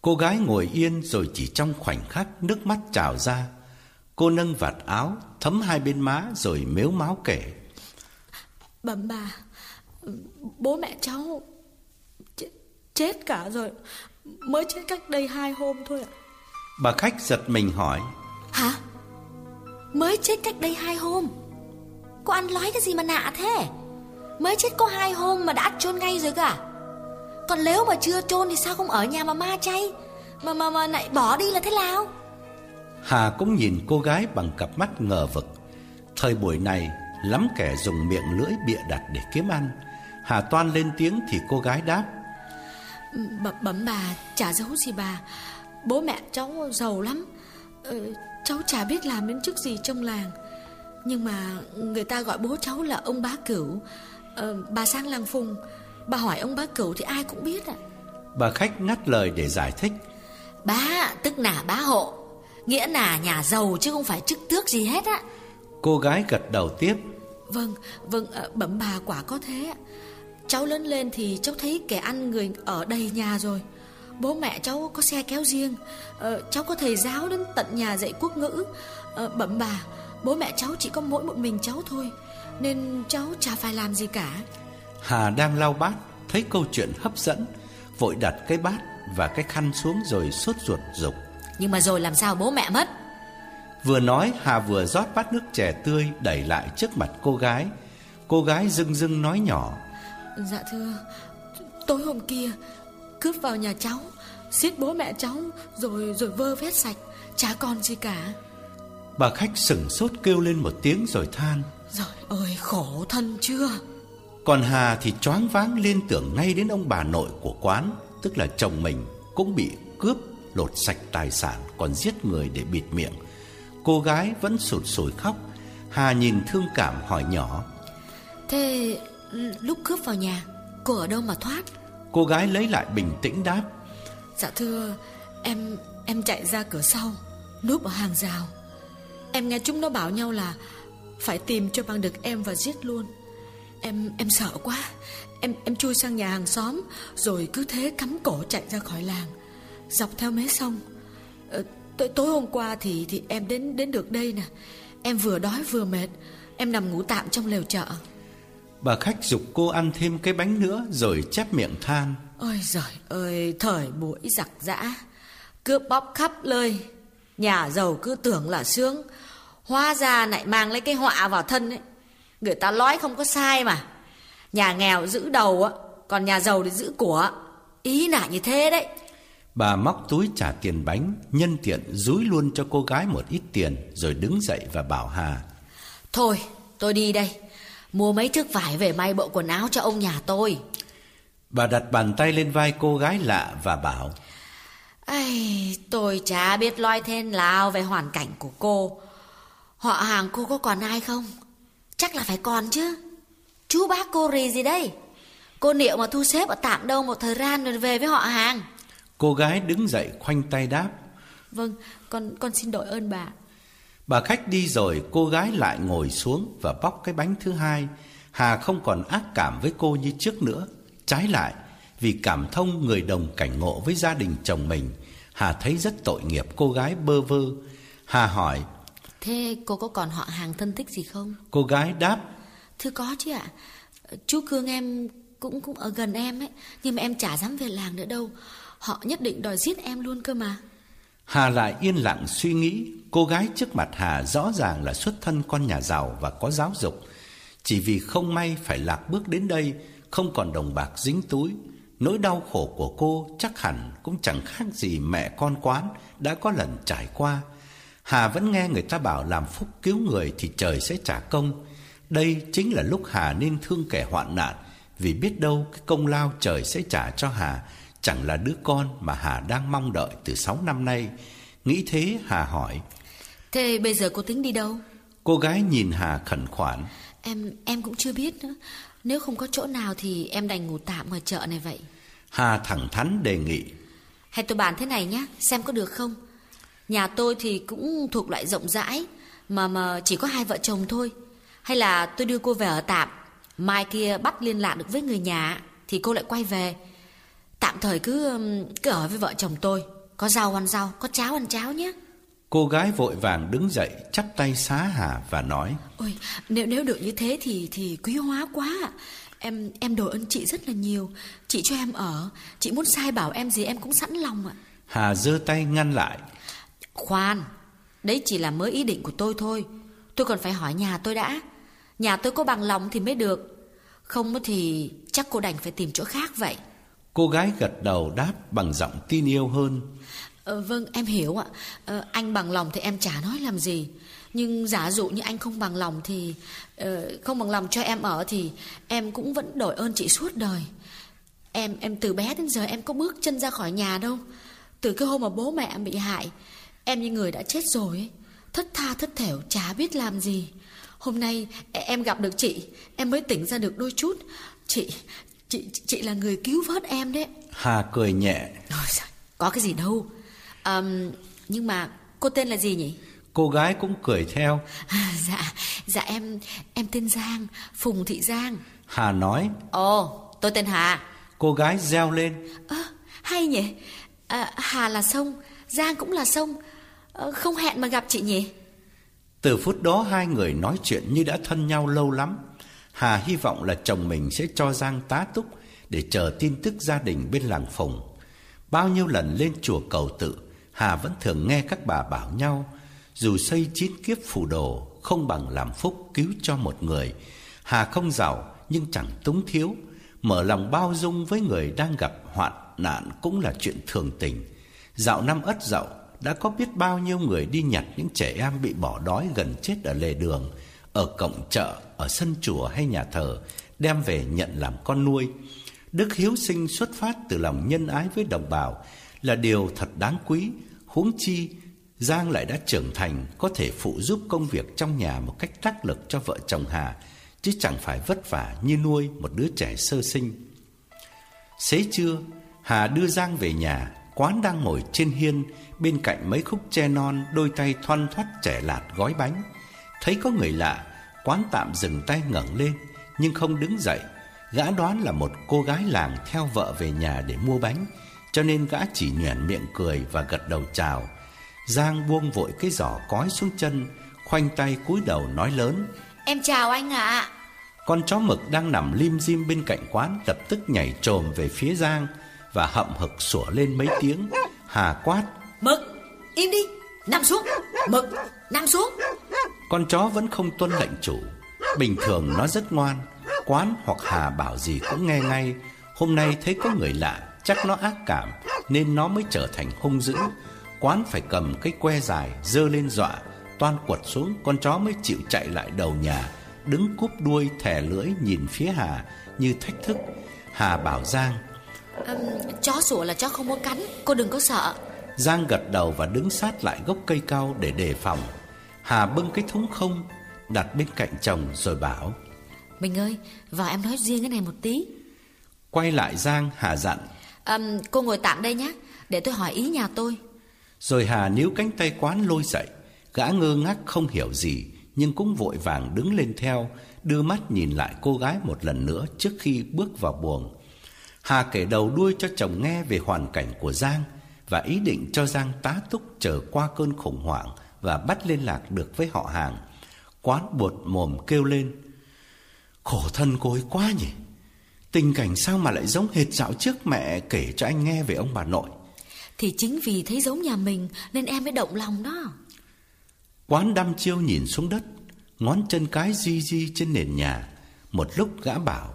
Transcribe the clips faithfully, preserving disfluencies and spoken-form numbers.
Cô gái ngồi yên rồi chỉ trong khoảnh khắc nước mắt trào ra. Cô nâng vạt áo thấm hai bên má rồi mếu máo kể: Bẩm bà, bố mẹ cháu ch- chết cả rồi, mới chết cách đây hai hôm thôi ạ. Bà khách giật mình hỏi: Hả? Mới chết cách đây hai hôm? Cô ăn nói cái gì mà lạ thế? Mới chết có hai hôm mà đã chôn ngay rồi cả. Còn nếu mà chưa chôn thì sao không ở nhà mà ma chay, Mà mà mà lại bỏ đi là thế nào? Hà cũng nhìn cô gái bằng cặp mắt ngờ vực. Thời buổi này lắm kẻ dùng miệng lưỡi bịa đặt để kiếm ăn. Hà toan lên tiếng thì cô gái đáp: Bẩm bẩm bà, chả giấu gì bà, bố mẹ cháu giàu lắm. ờ, Cháu chả biết làm đến chức gì trong làng, nhưng mà người ta gọi bố cháu là ông Bá Cửu. ờ, Bà sang làng Phùng, bà hỏi ông Bá Cửu thì ai cũng biết ạ. Bà khách ngắt lời để giải thích: Bá tức là bá hộ, nghĩa là nhà giàu chứ không phải chức tước gì hết á. Cô gái gật đầu tiếp: Vâng, vâng, bẩm bà quả có thế. Cháu lớn lên thì cháu thấy kẻ ăn người ở đầy nhà rồi. Bố mẹ cháu có xe kéo riêng, ờ, cháu có thầy giáo đến tận nhà dạy quốc ngữ. ờ, Bẩm bà, bố mẹ cháu chỉ có mỗi một mình cháu thôi, nên cháu chả phải làm gì cả. Hà đang lau bát, thấy câu chuyện hấp dẫn, vội đặt cái bát và cái khăn xuống rồi sốt ruột dục: Nhưng mà rồi làm sao bố mẹ mất? Vừa nói Hà vừa rót bát nước chè tươi đẩy lại trước mặt cô gái. Cô gái rưng rưng nói nhỏ: Dạ thưa, tối hôm kia cướp vào nhà cháu, giết bố mẹ cháu rồi rồi vơ vét sạch, chả còn gì cả. Bà khách sửng sốt kêu lên một tiếng rồi than: Rồi ơi, khổ thân chưa. Còn Hà thì choáng váng liên tưởng ngay đến ông bà nội của quán, tức là chồng mình, cũng bị cướp lột sạch tài sản còn giết người để bịt miệng. Cô gái vẫn sụt sùi khóc. Hà nhìn thương cảm hỏi nhỏ: Thế lúc cướp vào nhà, cô ở đâu mà thoát? Cô gái lấy lại bình tĩnh đáp: Dạ thưa, em em chạy ra cửa sau, núp ở hàng rào. Em nghe chúng nó bảo nhau là phải tìm cho bằng được em và giết luôn. Em em sợ quá, em em chui sang nhà hàng xóm, rồi cứ thế cắm cổ chạy ra khỏi làng, dọc theo mé sông. ờ, tối, tối hôm qua thì thì em đến đến được đây nè. Em vừa đói vừa mệt, em nằm ngủ tạm trong lều chợ. Bà khách giục cô ăn thêm cái bánh nữa rồi chép miệng than: Ôi giời ơi, thời buổi giặc giã, cướp bóc khắp nơi. Nhà giàu cứ tưởng là sướng, hóa ra lại mang lấy cái họa vào thân ấy. Người ta nói không có sai mà, nhà nghèo giữ đầu á, còn nhà giàu thì giữ của. Ý là như thế đấy. Bà móc túi trả tiền bánh, nhân tiện dúi luôn cho cô gái một ít tiền, rồi đứng dậy và bảo Hà: Thôi tôi đi đây, mua mấy thước vải về may bộ quần áo cho ông nhà tôi. Bà đặt bàn tay lên vai cô gái lạ và bảo: Ây, tôi chả biết nói thế nào về hoàn cảnh của cô. Họ hàng cô có còn ai không? Chắc là phải còn chứ. Chú bác cô rì gì đây? Cô liệu mà thu xếp ở tạm đâu một thời gian rồi về với họ hàng. Cô gái đứng dậy khoanh tay đáp: Vâng, con con xin đội ơn bà. Bà khách đi rồi, cô gái lại ngồi xuống và bóc cái bánh thứ hai. Hà không còn ác cảm với cô như trước nữa. Trái lại, vì cảm thông người đồng cảnh ngộ với gia đình chồng mình, Hà thấy rất tội nghiệp cô gái bơ vơ. Hà hỏi: Thế cô có còn họ hàng thân thích gì không? Cô gái đáp: Thưa có chứ ạ. Chú Cương em cũng cũng ở gần em ấy, nhưng mà em chả dám về làng nữa đâu. Họ nhất định đòi giết em luôn cơ mà. Hà lại yên lặng suy nghĩ. Cô gái trước mặt Hà rõ ràng là xuất thân con nhà giàu và có giáo dục. Chỉ vì không may phải lạc bước đến đây, không còn đồng bạc dính túi, nỗi đau khổ của cô chắc hẳn cũng chẳng khác gì mẹ con quán đã có lần trải qua. Hà vẫn nghe người ta bảo làm phúc cứu người thì trời sẽ trả công. Đây chính là lúc Hà nên thương kẻ hoạn nạn, vì biết đâu cái công lao trời sẽ trả cho Hà chẳng là đứa con mà Hà đang mong đợi từ sáu năm nay. Nghĩ thế Hà hỏi: Thế bây giờ cô tính đi đâu? Cô gái nhìn Hà khẩn khoản: Em em cũng chưa biết nữa. Nếu không có chỗ nào thì em đành ngủ tạm ngoài chợ này vậy. Hà thẳng thắn đề nghị: Hay tôi bàn thế này nhá, xem có được không? Nhà tôi thì cũng thuộc loại rộng rãi, Mà mà chỉ có hai vợ chồng thôi. Hay là tôi đưa cô về ở tạm, mai kia bắt liên lạc được với người nhà thì cô lại quay về. Tạm thời cứ cứ ở với vợ chồng tôi. Có rau ăn rau, có cháo ăn cháo nhé. Cô gái vội vàng đứng dậy, chắp tay xá Hà và nói: Ôi, nếu nếu được như thế thì thì quý hóa quá ạ. Em em đội ơn chị rất là nhiều. Chị cho em ở, chị muốn sai bảo em gì em cũng sẵn lòng ạ. Hà giơ tay ngăn lại: Khoan, đấy chỉ là mới ý định của tôi thôi. Tôi còn phải hỏi nhà tôi đã. Nhà tôi có bằng lòng thì mới được. Không thì chắc cô đành phải tìm chỗ khác vậy. Cô gái gật đầu đáp bằng giọng tin yêu hơn: Ờ, vâng, em hiểu ạ. Ờ, anh bằng lòng thì em chả nói làm gì. Nhưng giả dụ như anh không bằng lòng thì uh, không bằng lòng cho em ở thì em cũng vẫn đổi ơn chị suốt đời. Em em từ bé đến giờ em có bước chân ra khỏi nhà đâu. Từ cái hôm mà bố mẹ em bị hại, em như người đã chết rồi ấy. Thất tha thất thểu chả biết làm gì. Hôm nay em gặp được chị, em mới tỉnh ra được đôi chút. Chị chị chị là người cứu vớt em đấy. Hà cười nhẹ: Ôi giời, có cái gì đâu. À, nhưng mà cô tên là gì nhỉ? Cô gái cũng cười theo: à, Dạ Dạ em Em tên Giang, Phùng Thị Giang. Hà nói: Ồ, tôi tên Hà. Cô gái reo lên: à, Hay nhỉ. à, Hà là sông, Giang cũng là sông. à, Không hẹn mà gặp chị nhỉ. Từ phút đó hai người nói chuyện như đã thân nhau lâu lắm. Hà hy vọng là chồng mình sẽ cho Giang tá túc để chờ tin tức gia đình bên làng Phùng. Bao nhiêu lần lên chùa cầu tự, Hà vẫn thường nghe các bà bảo nhau dù xây chín kiếp phù đồ không bằng làm phúc cứu cho một người. Hà không giàu nhưng chẳng túng thiếu, mở lòng bao dung với người đang gặp hoạn nạn cũng là chuyện thường tình. Dạo năm Ất Dậu đã có biết bao nhiêu người đi nhặt những trẻ em bị bỏ đói gần chết ở lề đường, ở cổng chợ, ở sân chùa hay nhà thờ, đem về nhận làm con nuôi. Đức hiếu sinh xuất phát từ lòng nhân ái với đồng bào là điều thật đáng quý. Huống chi Giang lại đã trưởng thành, có thể phụ giúp công việc trong nhà một cách đắc lực cho vợ chồng Hà, chứ chẳng phải vất vả như nuôi một đứa trẻ sơ sinh. Xế trưa, Hà đưa Giang về nhà. Quán đang ngồi trên hiên, bên cạnh mấy khúc tre non, đôi tay thoăn thoắt chẻ lạt gói bánh. Thấy có người lạ, Quán tạm dừng tay ngẩng lên, nhưng không đứng dậy. Gã đoán là một cô gái làng theo vợ về nhà để mua bánh, cho nên gã chỉ nhoẻn miệng cười và gật đầu chào. Giang buông vội cái giỏ cói xuống chân, khoanh tay cúi đầu nói lớn: Em chào anh ạ. À. Con chó mực đang nằm lim dim bên cạnh Quán lập tức nhảy chồm về phía Giang và hậm hực sủa lên mấy tiếng. Hà quát: Mực, im đi, nằm xuống. Mực, nằm xuống. Con chó vẫn không tuân lệnh chủ. Bình thường nó rất ngoan, Quán hoặc Hà bảo gì cũng nghe ngay. Hôm nay thấy có người lạ, chắc nó ác cảm nên nó mới trở thành hung dữ. Quán phải cầm cái que dài giơ lên dọa, toan quật xuống, con chó mới chịu chạy lại đầu nhà, đứng cúp đuôi thè lưỡi nhìn phía Hà như thách thức. Hà bảo Giang: à, Chó sủa là chó không có cắn, cô đừng có sợ. Giang gật đầu và đứng sát lại gốc cây cau để đề phòng. Hà bưng cái thúng không đặt bên cạnh chồng rồi bảo: Mình ơi, vào em nói riêng cái này một tí. Quay lại Giang, Hà dặn: à, Cô ngồi tạm đây nhé, để tôi hỏi ý nhà tôi. Rồi Hà níu cánh tay Quán lôi dậy. Gã ngơ ngác không hiểu gì, nhưng cũng vội vàng đứng lên theo, đưa mắt nhìn lại cô gái một lần nữa trước khi bước vào buồng. Hà kể đầu đuôi cho chồng nghe về hoàn cảnh của Giang và ý định cho Giang tá túc chờ qua cơn khủng hoảng và bắt liên lạc được với họ hàng. Quán buột mồm kêu lên: Khổ thân cô ấy quá nhỉ. Tình cảnh sao mà lại giống hệt dạo trước mẹ kể cho anh nghe về ông bà nội. Thì chính vì thấy giống nhà mình nên em mới động lòng đó. Quán đăm chiêu nhìn xuống đất, ngón chân cái di di trên nền nhà. Một lúc gã bảo: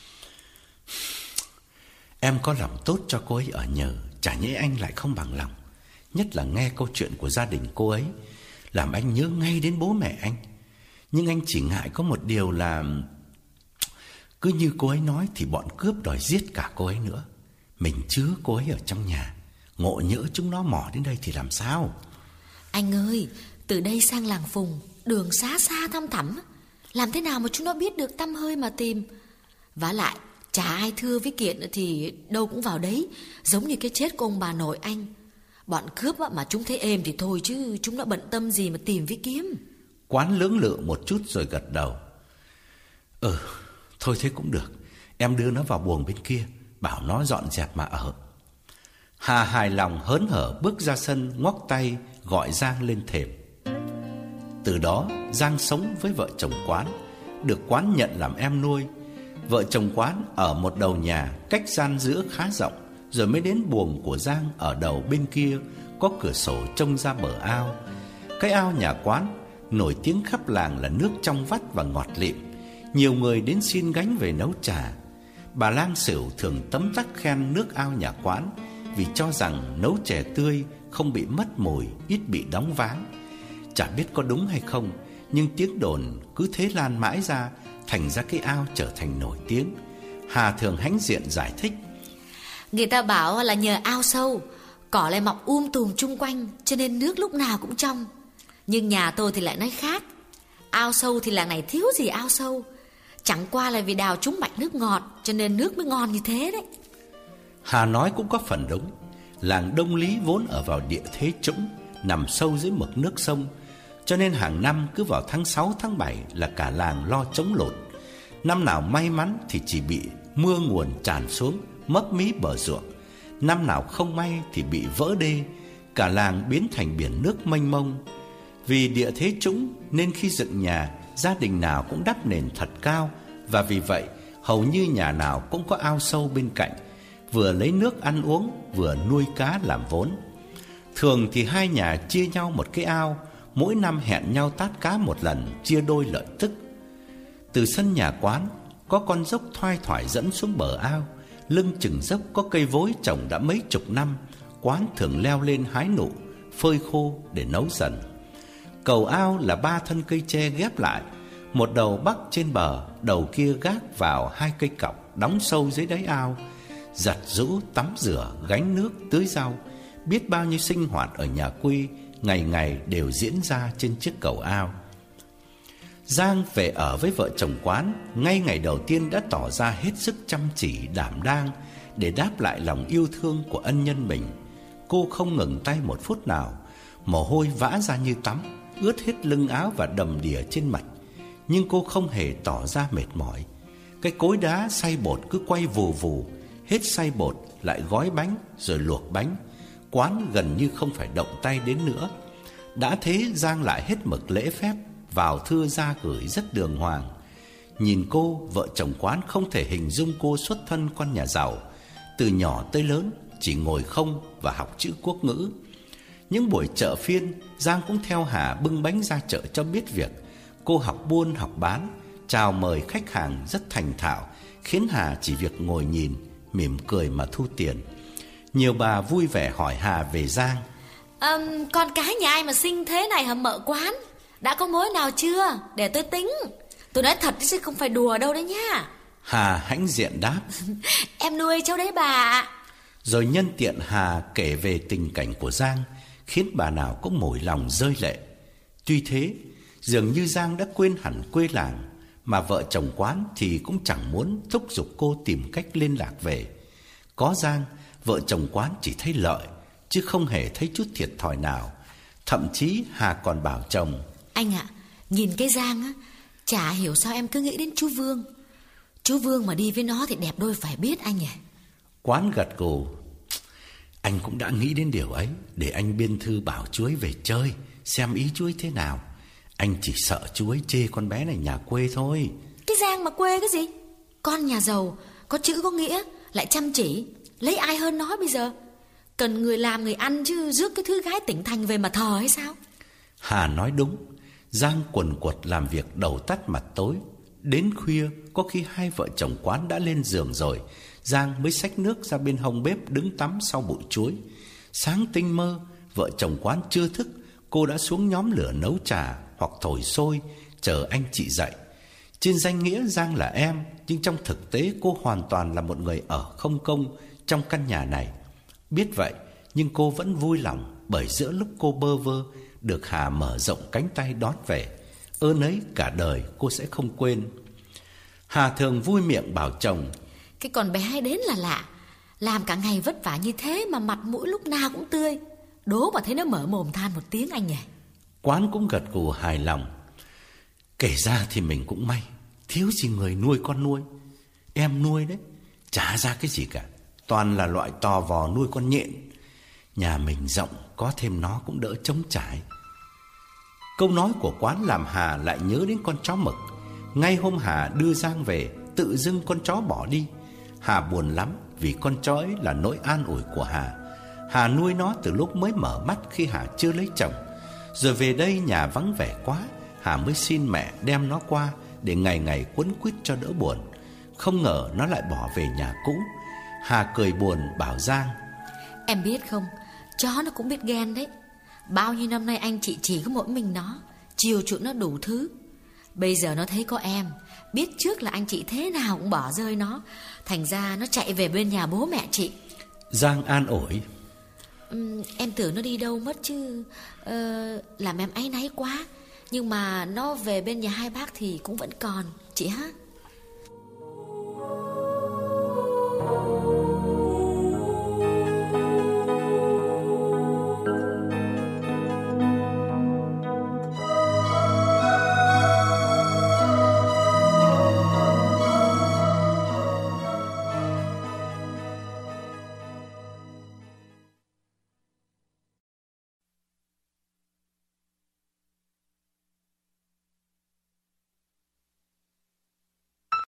Em có lòng tốt cho cô ấy ở nhờ, chả nhẽ anh lại không bằng lòng. Nhất là nghe câu chuyện của gia đình cô ấy, làm anh nhớ ngay đến bố mẹ anh. Nhưng anh chỉ ngại có một điều là cứ như cô ấy nói thì bọn cướp đòi giết cả cô ấy nữa. Mình chứa cô ấy ở trong nhà, ngộ nhỡ chúng nó mò đến đây thì làm sao? Anh ơi, từ đây sang làng Phùng, đường xa xa thăm thẳm, làm thế nào mà chúng nó biết được tăm hơi mà tìm? Vả lại, chả ai thưa với Kiện thì đâu cũng vào đấy, giống như cái chết của ông bà nội anh. Bọn cướp mà chúng thấy êm thì thôi, chứ chúng nó bận tâm gì mà tìm với kiếm. Quán lưỡng lự một chút rồi gật đầu: Ừ, thôi thế cũng được. Em đưa nó vào buồng bên kia, bảo nó dọn dẹp mà ở. Hà hài lòng hớn hở bước ra sân, ngoắc tay gọi Giang lên thềm. Từ đó Giang sống với vợ chồng Quán, được Quán nhận làm em nuôi. Vợ chồng Quán ở một đầu nhà, cách gian giữa khá rộng, rồi mới đến buồng của Giang ở đầu bên kia, có cửa sổ trông ra bờ ao. Cái ao nhà Quán nổi tiếng khắp làng là nước trong vắt và ngọt lịm. Nhiều người đến xin gánh về nấu trà. Bà Lang Sửu thường tấm tắc khen nước ao nhà Quán, vì cho rằng nấu chè tươi, không bị mất mùi, ít bị đóng váng. Chả biết có đúng hay không, nhưng tiếng đồn cứ thế lan mãi ra, thành ra cái ao trở thành nổi tiếng. Hà thường hãnh diện giải thích: Người ta bảo là nhờ ao sâu, cỏ lại mọc um tùm chung quanh, cho nên nước lúc nào cũng trong. Nhưng nhà tôi thì lại nói khác. Ao sâu thì làng này thiếu gì ao sâu, chẳng qua là vì đào trúng mạch nước ngọt, cho nên nước mới ngon như thế đấy. Hà nói cũng có phần đúng. Làng Đông Lý vốn ở vào địa thế trũng, nằm sâu dưới mực nước sông, cho nên hàng năm cứ vào tháng sáu, tháng bảy là cả làng lo chống lụt. Năm nào may mắn thì chỉ bị mưa nguồn tràn xuống, mấp mí bờ ruộng. Năm nào không may thì bị vỡ đê, cả làng biến thành biển nước mênh mông. Vì địa thế trũng nên khi dựng nhà, gia đình nào cũng đắp nền thật cao, và vì vậy hầu như nhà nào cũng có ao sâu bên cạnh, vừa lấy nước ăn uống, vừa nuôi cá làm vốn. Thường thì hai nhà chia nhau một cái ao, mỗi năm hẹn nhau tát cá một lần, chia đôi lợi tức. Từ sân nhà Quán có con dốc thoai thoải dẫn xuống bờ ao. Lưng chừng dốc có cây vối trồng đã mấy chục năm. Quán thường leo lên hái nụ, phơi khô để nấu dần. Cầu ao là ba thân cây tre ghép lại, một đầu bắc trên bờ, đầu kia gác vào hai cây cọc đóng sâu dưới đáy ao. Giặt giũ, tắm rửa, gánh nước, tưới rau, biết bao nhiêu sinh hoạt ở nhà quê ngày ngày đều diễn ra trên chiếc cầu ao. Giang về ở với vợ chồng Quán, ngay ngày đầu tiên đã tỏ ra hết sức chăm chỉ, đảm đang để đáp lại lòng yêu thương của ân nhân mình. Cô không ngừng tay một phút nào, mồ hôi vã ra như tắm, ướt hết lưng áo và đầm đìa trên mặt. Nhưng cô không hề tỏ ra mệt mỏi. Cái cối đá xay bột cứ quay vù vù, hết xay bột lại gói bánh rồi luộc bánh. Quán gần như không phải động tay đến nữa. Đã thế Giang lại hết mực lễ phép, vào thưa ra gửi rất đường hoàng. Nhìn cô, vợ chồng Quán không thể hình dung cô xuất thân con nhà giàu. Từ nhỏ tới lớn chỉ ngồi không và học chữ quốc ngữ. Những buổi chợ phiên, Giang cũng theo Hà bưng bánh ra chợ cho biết việc. Cô học buôn học bán, chào mời khách hàng rất thành thạo, khiến Hà chỉ việc ngồi nhìn, mỉm cười mà thu tiền. Nhiều bà vui vẻ hỏi Hà về Giang. à, Con cái nhà ai mà xinh thế này hả mợ Quán? Đã có mối nào chưa? Để tôi tính. Tôi nói thật chứ không phải đùa đâu đấy nha. Hà hãnh diện đáp. Em nuôi cháu đấy bà. Rồi nhân tiện Hà kể về tình cảnh của Giang, khiến bà nào cũng mỏi lòng rơi lệ. Tuy thế, dường như Giang đã quên hẳn quê làng, mà vợ chồng Quán thì cũng chẳng muốn thúc giục cô tìm cách liên lạc về. Có Giang, vợ chồng Quán chỉ thấy lợi, chứ không hề thấy chút thiệt thòi nào. Thậm chí Hà còn bảo chồng: Anh ạ, à, nhìn cái Giang á, chả hiểu sao em cứ nghĩ đến chú Vương. Chú Vương mà đi với nó thì đẹp đôi phải biết anh à. Quán gật gù. Anh cũng đã nghĩ đến điều ấy, để anh biên thư bảo chú ấy về chơi, xem ý chú ấy thế nào. Anh chỉ sợ chú ấy chê con bé này nhà quê thôi. Cái Giang mà quê cái gì? Con nhà giàu, có chữ có nghĩa, lại chăm chỉ, lấy ai hơn nó bây giờ? Cần người làm người ăn chứ rước cái thứ gái tỉnh thành về mà thờ hay sao? Hà nói đúng. Giang quần quật làm việc đầu tắt mặt tối. Đến khuya, có khi hai vợ chồng Quán đã lên giường rồi, Giang mới xách nước ra bên hông bếp đứng tắm sau bụi chuối. Sáng tinh mơ, vợ chồng Quán chưa thức, cô đã xuống nhóm lửa nấu trà hoặc thổi xôi, chờ anh chị dậy. Trên danh nghĩa Giang là em, nhưng trong thực tế cô hoàn toàn là một người ở không công trong căn nhà này. Biết vậy, nhưng cô vẫn vui lòng, bởi giữa lúc cô bơ vơ, được Hà mở rộng cánh tay đón về. Ơn ấy cả đời cô sẽ không quên. Hà thường vui miệng bảo chồng: Cái con bé ấy đến là lạ, làm cả ngày vất vả như thế mà mặt mũi lúc nào cũng tươi. Đố mà thấy nó mở mồm than một tiếng anh nhỉ. Quán cũng gật gù hài lòng. Kể ra thì mình cũng may, thiếu gì người nuôi con nuôi. Em nuôi đấy, chả ra cái gì cả. toàn là loại to vò nuôi con nhện. Nhà mình rộng, có thêm nó cũng đỡ trống trải. Câu nói của Quán làm Hà lại nhớ đến con chó mực. Ngay hôm Hà đưa Giang về, tự dưng con chó bỏ đi. Hà buồn lắm vì con chó ấy là nỗi an ủi của Hà. Hà nuôi nó từ lúc mới mở mắt khi Hà chưa lấy chồng. Rồi về đây nhà vắng vẻ quá, Hà mới xin mẹ đem nó qua để ngày ngày quấn quýt cho đỡ buồn. Không ngờ nó lại bỏ về nhà cũ. Hà cười buồn bảo Giang: Em biết không, chó nó cũng biết ghen đấy. Bao nhiêu năm nay anh chị chỉ có mỗi mình nó, chiều chuộng nó đủ thứ. Bây giờ nó thấy có em, biết trước là anh chị thế nào cũng bỏ rơi nó, thành ra nó chạy về bên nhà bố mẹ chị. Giang an ủi: uhm, Em tưởng nó đi đâu mất chứ. ờ, Làm em áy náy quá. Nhưng mà nó về bên nhà hai bác thì cũng vẫn còn, chị ha.